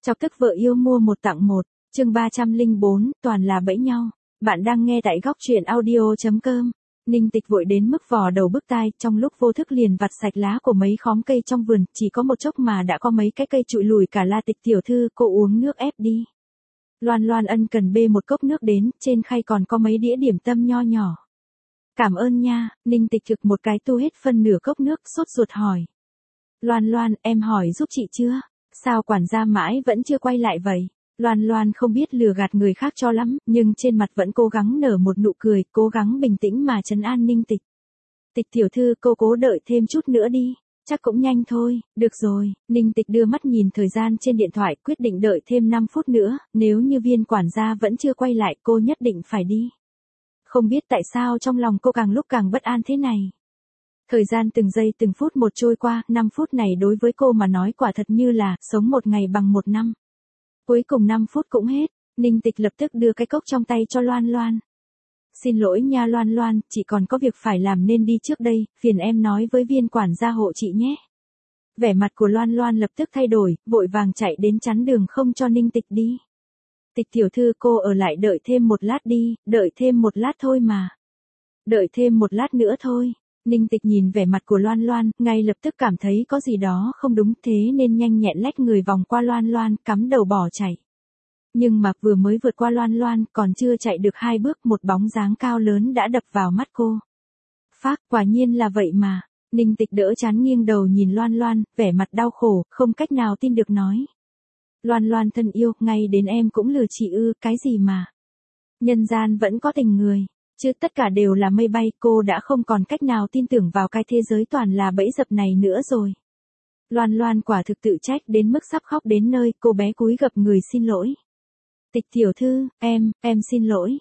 Chọc tức vợ yêu mua một tặng một, chương 304, toàn là bẫy nhau. Bạn đang nghe tại góc truyện audio.com. Ninh Tịch vội đến mức vò đầu bứt tai, trong lúc vô thức liền vặt sạch lá của mấy khóm cây trong vườn, chỉ có một chốc mà đã có mấy cái cây trụi lùi cả la. Tịch tiểu thư, cô uống nước ép đi. Loan Loan ân cần bê một cốc nước đến, trên khay còn có mấy đĩa điểm tâm nho nhỏ. Cảm ơn nha. Ninh Tịch thực một cái tu hết phân nửa cốc nước, sốt ruột hỏi. Loan Loan, em hỏi giúp chị chưa? Sao quản gia mãi vẫn chưa quay lại vậy? Loan Loan không biết lừa gạt người khác cho lắm, nhưng trên mặt vẫn cố gắng nở một nụ cười, cố gắng bình tĩnh mà trấn an Ninh Tịch. Tịch tiểu thư, cô cố đợi thêm chút nữa đi, chắc cũng nhanh thôi. Được rồi. Ninh Tịch đưa mắt nhìn thời gian trên điện thoại, quyết định đợi thêm 5 phút nữa, nếu như viên quản gia vẫn chưa quay lại cô nhất định phải đi. Không biết tại sao trong lòng cô càng lúc càng bất an thế này. Thời gian từng giây từng phút một trôi qua, 5 phút này đối với cô mà nói quả thật như là sống một ngày bằng một năm. Cuối cùng 5 phút cũng hết, Ninh Tịch lập tức đưa cái cốc trong tay cho Loan Loan. Xin lỗi nha Loan Loan, chị còn có việc phải làm nên đi trước đây, phiền em nói với viên quản gia hộ chị nhé. Vẻ mặt của Loan Loan lập tức thay đổi, vội vàng chạy đến chắn đường không cho Ninh Tịch đi. Tịch tiểu thư, cô ở lại đợi thêm một lát đi, đợi thêm một lát thôi mà. Đợi thêm một lát nữa thôi. Ninh Tịch nhìn vẻ mặt của Loan Loan, ngay lập tức cảm thấy có gì đó không đúng, thế nên nhanh nhẹn lách người vòng qua Loan Loan, cắm đầu bỏ chạy. Nhưng mà vừa mới vượt qua Loan Loan, còn chưa chạy được 2 bước, một bóng dáng cao lớn đã đập vào mắt cô. Phác, quả nhiên là vậy mà. Ninh Tịch đỡ chán nghiêng đầu nhìn Loan Loan, vẻ mặt đau khổ, không cách nào tin được nói. Loan Loan thân yêu, ngay đến em cũng lừa chị ư? Cái gì mà? Nhân gian vẫn có tình người. Chứ tất cả đều là mây bay, cô đã không còn cách nào tin tưởng vào cái thế giới toàn là bẫy dập này nữa rồi. Loan Loan quả thực tự trách đến mức sắp khóc đến nơi, cô bé cúi gập người xin lỗi. Tịch tiểu thư, em xin lỗi,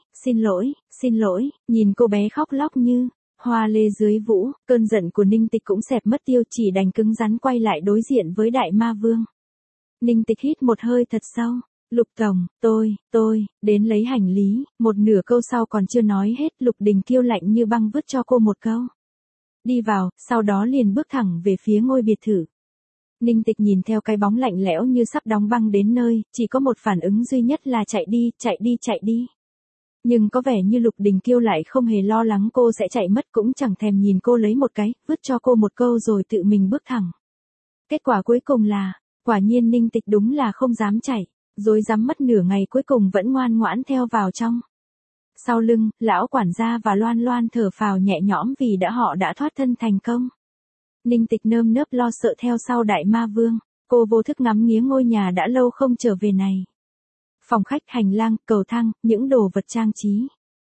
xin lỗi, nhìn cô bé khóc lóc như hoa lê dưới vũ, cơn giận của Ninh Tịch cũng xẹp mất tiêu, chỉ đành cứng rắn quay lại đối diện với đại ma vương. Ninh Tịch hít một hơi thật sâu. Lục tổng, tôi, đến lấy hành lý. Một nửa câu sau còn chưa nói hết, Lục Đình Kiêu lạnh như băng vứt cho cô một câu. Đi vào, sau đó liền bước thẳng về phía ngôi biệt thự. Ninh Tịch nhìn theo cái bóng lạnh lẽo như sắp đóng băng đến nơi, chỉ có một phản ứng duy nhất là chạy đi. Nhưng có vẻ như Lục Đình Kiêu lại không hề lo lắng cô sẽ chạy mất, cũng chẳng thèm nhìn cô lấy một cái, vứt cho cô một câu rồi tự mình bước thẳng. Kết quả cuối cùng là, quả nhiên Ninh Tịch đúng là không dám chạy. Rồi dám mất nửa ngày cuối cùng vẫn ngoan ngoãn theo vào trong. Sau lưng, lão quản gia và Loan Loan thở phào nhẹ nhõm vì họ đã thoát thân thành công. Ninh Tịch nơm nớp lo sợ theo sau đại ma vương, cô vô thức ngắm nghía ngôi nhà đã lâu không trở về này. Phòng khách, hành lang, cầu thang, những đồ vật trang trí.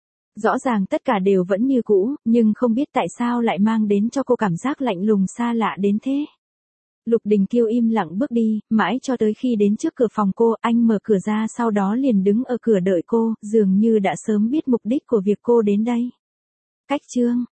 Rõ ràng tất cả đều vẫn như cũ, nhưng không biết tại sao lại mang đến cho cô cảm giác lạnh lùng xa lạ đến thế. Lục Đình Kiêu im lặng bước đi, mãi cho tới khi đến trước cửa phòng cô, anh mở cửa ra, sau đó liền đứng ở cửa đợi cô, dường như đã sớm biết mục đích của việc cô đến đây. Cách chương